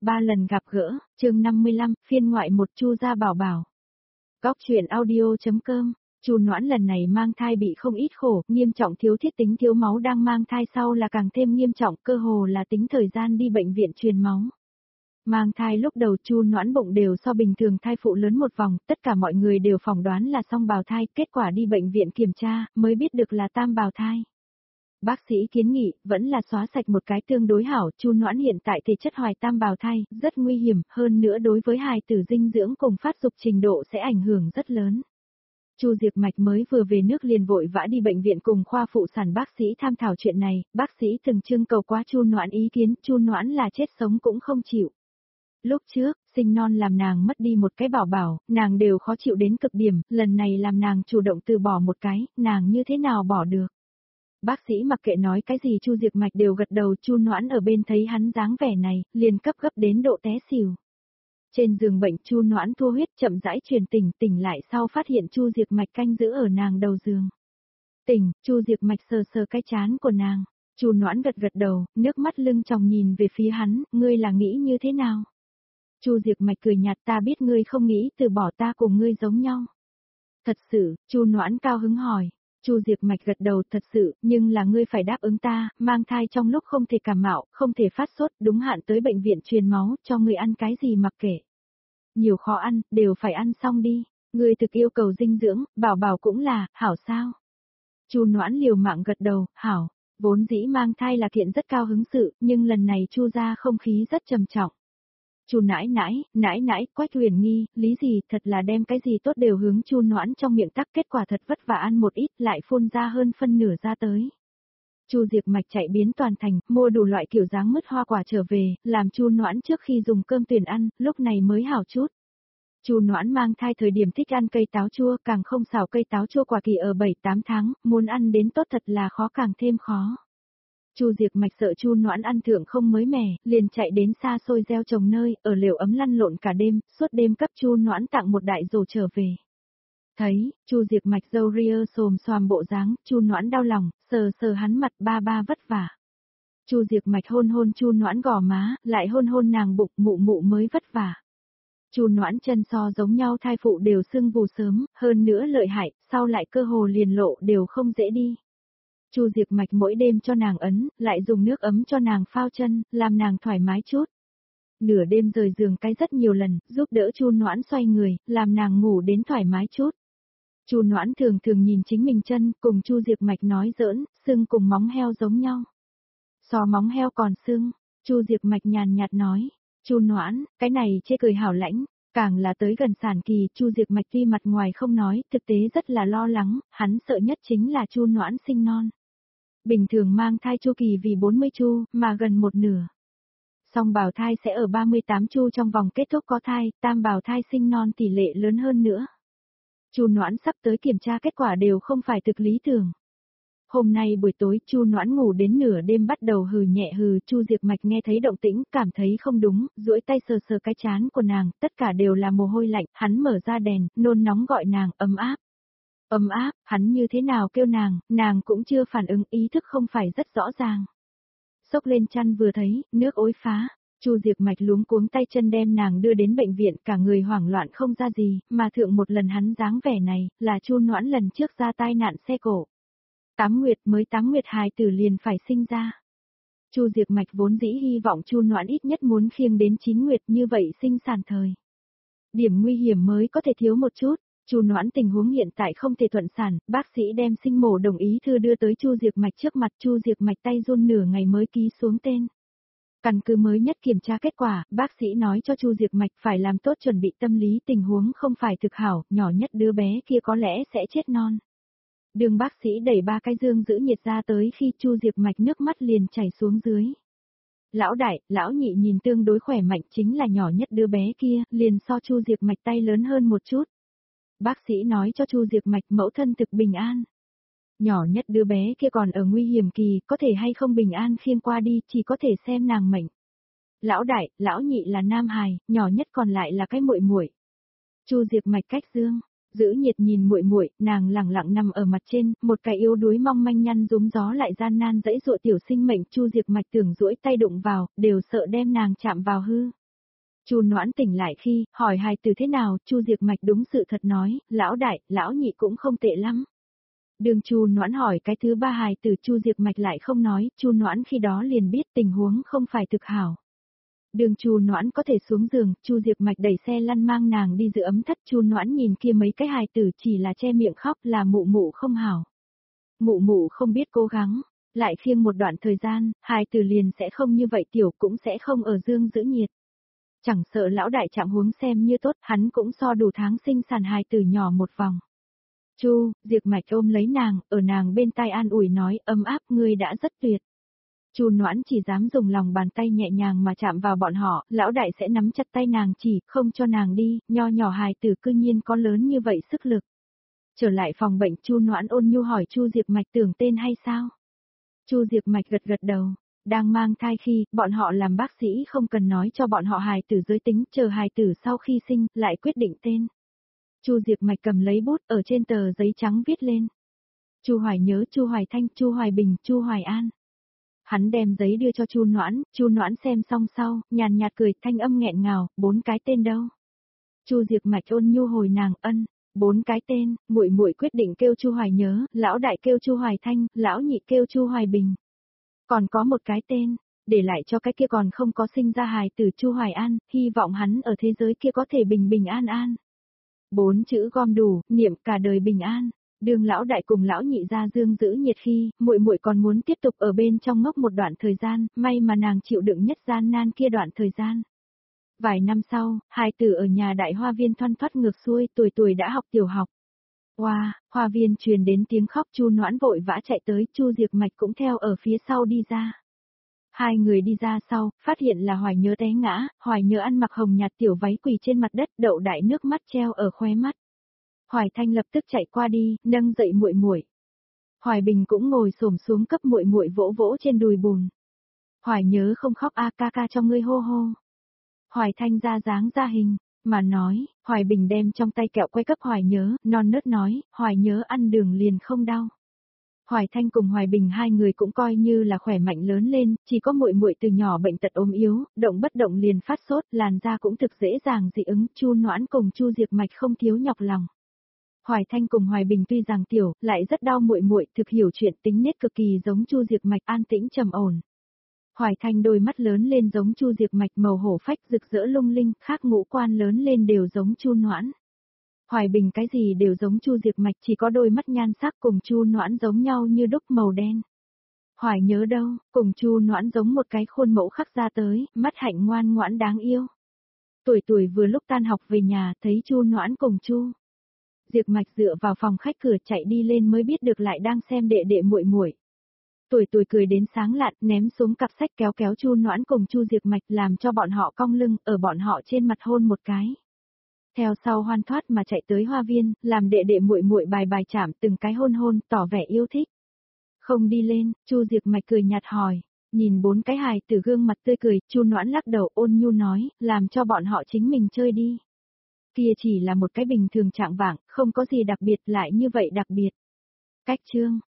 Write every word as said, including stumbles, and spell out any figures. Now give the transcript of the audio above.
ba lần gặp gỡ, chương năm mươi lăm, phiên ngoại một Chu gia bảo bảo. Góc truyện audio.com, Chu Noãn lần này mang thai bị không ít khổ, nghiêm trọng thiếu thiết tính thiếu máu đang mang thai sau là càng thêm nghiêm trọng, cơ hồ là tính thời gian đi bệnh viện truyền máu. Mang thai lúc đầu Chu Noãn bụng đều so bình thường thai phụ lớn một vòng, tất cả mọi người đều phỏng đoán là song bào thai, kết quả đi bệnh viện kiểm tra, mới biết được là tam bào thai. Bác sĩ kiến nghị, vẫn là xóa sạch một cái tương đối hảo, Chu Noãn hiện tại thể chất hoài tam bào thai, rất nguy hiểm, hơn nữa đối với hài tử dinh dưỡng cùng phát dục trình độ sẽ ảnh hưởng rất lớn. Chu Diệp Mạch mới vừa về nước liền vội vã đi bệnh viện cùng khoa phụ sản bác sĩ tham thảo chuyện này, bác sĩ từng trưng cầu quá Chu Noãn ý kiến, Chu Noãn là chết sống cũng không chịu. Lúc trước, sinh non làm nàng mất đi một cái bảo bảo, nàng đều khó chịu đến cực điểm, lần này làm nàng chủ động từ bỏ một cái, nàng như thế nào bỏ được. Bác sĩ mặc kệ nói cái gì Chu Diệp Mạch đều gật đầu, Chu Noãn ở bên thấy hắn dáng vẻ này, liền cấp gấp đến độ té xỉu. Trên giường bệnh Chu Noãn thua huyết chậm rãi truyền tỉnh, tỉnh lại sau phát hiện Chu Diệp Mạch canh giữ ở nàng đầu giường. Tỉnh, Chu Diệp Mạch sờ sờ cái trán của nàng, Chu Noãn gật gật đầu, nước mắt lưng tròng nhìn về phía hắn, ngươi là nghĩ như thế nào? Chu Diệp Mạch cười nhạt, ta biết ngươi không nghĩ từ bỏ ta cùng ngươi giống nhau. Thật sự, Chu Noãn cao hứng hỏi. Chu Diệp Mạch gật đầu, thật sự, nhưng là ngươi phải đáp ứng ta, mang thai trong lúc không thể cảm mạo, không thể phát sốt, đúng hạn tới bệnh viện truyền máu, cho ngươi ăn cái gì mặc kệ. Nhiều khó ăn, đều phải ăn xong đi, ngươi thực yêu cầu dinh dưỡng, bảo bảo cũng là, hảo sao? Chu Noãn liều mạng gật đầu, hảo, vốn dĩ mang thai là kiện rất cao hứng sự, nhưng lần này Chu gia không khí rất trầm trọng. Chu nãi nãi, nãi nãi, Quách Huyền Nghi, lý gì, thật là đem cái gì tốt đều hướng Chu Noãn trong miệng tắc, kết quả thật vất vả ăn một ít, lại phun ra hơn phân nửa ra tới. Chu Diệp Mạch chạy biến toàn thành, mua đủ loại kiểu dáng mứt hoa quả trở về, làm Chu Noãn trước khi dùng cơm tuyển ăn, lúc này mới hảo chút. Chu Noãn mang thai thời điểm thích ăn cây táo chua, càng không xào cây táo chua quả kỳ ở bảy tám tháng, muốn ăn đến tốt thật là khó càng thêm khó. Chu Diệp Mạch sợ Chu Noãn ăn thượng không mới mẻ, liền chạy đến xa xôi gieo trồng nơi, ở lều ấm lăn lộn cả đêm, suốt đêm cấp Chu Noãn tặng một đại rổ trở về. Thấy, Chu Diệp Mạch râu ria xồm xoàm bộ dáng, Chu Noãn đau lòng, sờ sờ hắn mặt ba ba vất vả. Chu Diệp Mạch hôn hôn Chu Noãn gò má, lại hôn hôn nàng bụng, mụ mụ mới vất vả. Chu Noãn chân so giống nhau thai phụ đều sưng vù sớm, hơn nữa lợi hại, sau lại cơ hồ liền lộ đều không dễ đi. Chu Diệp Mạch mỗi đêm cho nàng ấn, lại dùng nước ấm cho nàng phao chân, làm nàng thoải mái chút. Nửa đêm rời giường cái rất nhiều lần, giúp đỡ Chu Noãn xoay người, làm nàng ngủ đến thoải mái chút. Chu Noãn thường thường nhìn chính mình chân, cùng Chu Diệp Mạch nói giỡn, sưng cùng móng heo giống nhau. So móng heo còn sưng, Chu Diệp Mạch nhàn nhạt nói, Chu Noãn, cái này chê cười hảo lãnh. Càng là tới gần sản kỳ, Chu Diệp Mạch tuy mặt ngoài không nói, thực tế rất là lo lắng, hắn sợ nhất chính là Chu Noãn sinh non. Bình thường mang thai chu kỳ vì bốn mươi chu, mà gần một nửa. Song bào thai sẽ ở ba mươi tám chu trong vòng kết thúc có thai, tam bào thai sinh non tỷ lệ lớn hơn nữa. Chu Noãn sắp tới kiểm tra kết quả đều không phải thực lý tưởng. Hôm nay buổi tối Chu Noãn ngủ đến nửa đêm bắt đầu hừ nhẹ hừ, Chu Diệp Mạch nghe thấy động tĩnh, cảm thấy không đúng, duỗi tay sờ sờ cái trán của nàng, tất cả đều là mồ hôi lạnh, hắn mở ra đèn, nôn nóng gọi nàng, ấm áp. Ấm áp, hắn như thế nào kêu nàng, nàng cũng chưa phản ứng, ý thức không phải rất rõ ràng. Xốc lên chăn vừa thấy, nước ối phá, Chu Diệp Mạch luống cuống tay chân đem nàng đưa đến bệnh viện, cả người hoảng loạn không ra gì, mà thượng một lần hắn dáng vẻ này, là Chu Noãn lần trước ra tai nạn xe cổ. Tám nguyệt mới tám nguyệt hài tử liền phải sinh ra. Chu Diệp Mạch vốn dĩ hy vọng Chu Noãn ít nhất muốn khiêng đến chín nguyệt như vậy sinh sản thời. Điểm nguy hiểm mới có thể thiếu một chút. Chu Noãn tình huống hiện tại không thể thuận sản, bác sĩ đem sinh mổ đồng ý thư đưa tới Chu Diệp Mạch trước mặt, Chu Diệp Mạch tay run nửa ngày mới ký xuống tên. Căn cứ mới nhất kiểm tra kết quả, bác sĩ nói cho Chu Diệp Mạch phải làm tốt chuẩn bị tâm lý, tình huống không phải thực hảo, nhỏ nhất đứa bé kia có lẽ sẽ chết non. Đường bác sĩ đẩy ba cái dương giữ nhiệt ra tới khi Chu Diệp Mạch nước mắt liền chảy xuống dưới. Lão đại, lão nhị nhìn tương đối khỏe mạnh, chính là nhỏ nhất đứa bé kia, liền so Chu Diệp Mạch tay lớn hơn một chút. Bác sĩ nói cho Chu Diệp Mạch mẫu thân thực bình an. Nhỏ nhất đứa bé kia còn ở nguy hiểm kỳ, có thể hay không bình an khiêng qua đi, chỉ có thể xem nàng mệnh. Lão đại, lão nhị là nam hài, nhỏ nhất còn lại là cái muội muội. Chu Diệp Mạch cách dương, giữ nhiệt nhìn muội muội, nàng lẳng lặng nằm ở mặt trên, một cái yếu đuối mong manh nhăn rúm gió lại gian nan dãy dụa tiểu sinh mệnh, Chu Diệp Mạch tưởng duỗi tay đụng vào, đều sợ đem nàng chạm vào hư. Chu Noãn tỉnh lại khi hỏi hài tử thế nào, Chu Diệp Mạch đúng sự thật nói, lão đại, lão nhị cũng không tệ lắm. Đường Chu Noãn hỏi cái thứ ba hài tử, Chu Diệp Mạch lại không nói, Chu Noãn khi đó liền biết tình huống không phải thực hảo. Đường Chu Noãn có thể xuống giường, Chu Diệp Mạch đẩy xe lăn mang nàng đi giữ ấm thất, Chu Noãn nhìn kia mấy cái hài tử chỉ là che miệng khóc, là mụ mụ không hảo. Mụ mụ không biết cố gắng, lại khiêng một đoạn thời gian, hài tử liền sẽ không như vậy, tiểu cũng sẽ không ở dương giữ nhiệt. Chẳng sợ lão đại trạng huống xem như tốt, hắn cũng so đủ tháng sinh sản hài tử nhỏ một vòng. Chu, Diệp Mạch ôm lấy nàng, ở nàng bên tai an ủi nói, ấm áp, ngươi đã rất tuyệt. Chu Noãn chỉ dám dùng lòng bàn tay nhẹ nhàng mà chạm vào bọn họ, lão đại sẽ nắm chặt tay nàng chỉ, không cho nàng đi, nho nhỏ hài tử cư nhiên có lớn như vậy sức lực. Trở lại phòng bệnh, Chu Noãn ôn nhu hỏi Chu Diệp Mạch tưởng tên hay sao? Chu Diệp Mạch gật gật đầu, đang mang thai khi, bọn họ làm bác sĩ không cần nói cho bọn họ hài tử giới tính, chờ hài tử sau khi sinh, lại quyết định tên. Chu Diệp Mạch cầm lấy bút ở trên tờ giấy trắng viết lên. Chu Hoài Nhớ, Chu Hoài Thanh, Chu Hoài Bình, Chu Hoài An. Hắn đem giấy đưa cho Chu Noãn, Chu Noãn xem xong sau, nhàn nhạt cười, thanh âm nghẹn ngào, bốn cái tên đâu? Chu Diệp Mạch ôn nhu hồi nàng, ân, bốn cái tên, muội muội quyết định kêu Chu Hoài Nhớ, lão đại kêu Chu Hoài Thanh, lão nhị kêu Chu Hoài Bình. Còn có một cái tên, để lại cho cái kia còn không có sinh ra hài tử, Chu Hoài An, hy vọng hắn ở thế giới kia có thể bình bình an an. Bốn chữ gom đủ, niệm cả đời bình an. Đường lão đại cùng lão nhị ra dương giữ nhiệt khi, muội muội còn muốn tiếp tục ở bên trong ngốc một đoạn thời gian, may mà nàng chịu đựng nhất gian nan kia đoạn thời gian. Vài năm sau, hài tử ở nhà đại hoa viên thoăn thoắt ngược xuôi, tuổi tuổi đã học tiểu học. Wow, hoa viên truyền đến tiếng khóc, Chu Noãn vội vã chạy tới, Chu Diệp Mạch cũng theo ở phía sau đi ra. Hai người đi ra sau, phát hiện là Hoài Nhớ té ngã, Hoài Nhớ ăn mặc hồng nhạt tiểu váy quỳ trên mặt đất, đậu đại nước mắt treo ở khóe mắt. Hoài Thanh lập tức chạy qua đi, nâng dậy muội muội. Hoài Bình cũng ngồi xổm xuống cấp muội muội vỗ vỗ trên đùi bùn. Hoài Nhớ không khóc a, ca ca cho ngươi hô hô. Hoài Thanh ra dáng ra hình, mà nói, Hoài Bình đem trong tay kẹo quay cấp Hoài Nhớ, non nớt nói, Hoài Nhớ ăn đường liền không đau. Hoài Thanh cùng Hoài Bình hai người cũng coi như là khỏe mạnh lớn lên, chỉ có muội muội từ nhỏ bệnh tật ốm yếu, động bất động liền phát sốt, làn da cũng thực dễ dàng dị ứng, Chu Noãn cùng Chu Diệp Mạch không thiếu nhọc lòng. Hoài Thanh cùng Hoài Bình tuy rằng tiểu, lại rất đau muội muội, thực hiểu chuyện, tính nết cực kỳ giống Chu Diệp Mạch, an tĩnh trầm ổn. Hoài Thanh đôi mắt lớn lên giống Chu Diệp Mạch, màu hổ phách rực rỡ lung linh, khác ngũ quan lớn lên đều giống Chu Noãn. Hoài Bình cái gì đều giống Chu Diệp Mạch, chỉ có đôi mắt nhan sắc cùng Chu Noãn giống nhau như đúc màu đen. Hoài Nhớ đâu, cùng Chu Noãn giống một cái khuôn mẫu khắc ra tới, mắt hạnh ngoan ngoãn đáng yêu. Tuổi tuổi vừa lúc tan học về nhà, thấy Chu Noãn cùng Chu Diệp Mạch dựa vào phòng khách cửa chạy đi lên mới biết được lại đang xem đệ đệ muội muội. Tuổi tuổi cười đến sáng lạn, ném xuống cặp sách kéo kéo Chu Noãn cùng Chu Diệp Mạch làm cho bọn họ cong lưng, ở bọn họ trên mặt hôn một cái. Theo sau hoan thoát mà chạy tới hoa viên, làm đệ đệ muội muội bài bài chạm từng cái hôn hôn, tỏ vẻ yêu thích. Không đi lên, Chu Diệp Mạch cười nhạt hỏi, nhìn bốn cái hài tử gương mặt tươi cười, Chu Noãn lắc đầu ôn nhu nói, làm cho bọn họ chính mình chơi đi. Kia chỉ là một cái bình thường trạng vạng, không có gì đặc biệt lại như vậy đặc biệt. Cách chương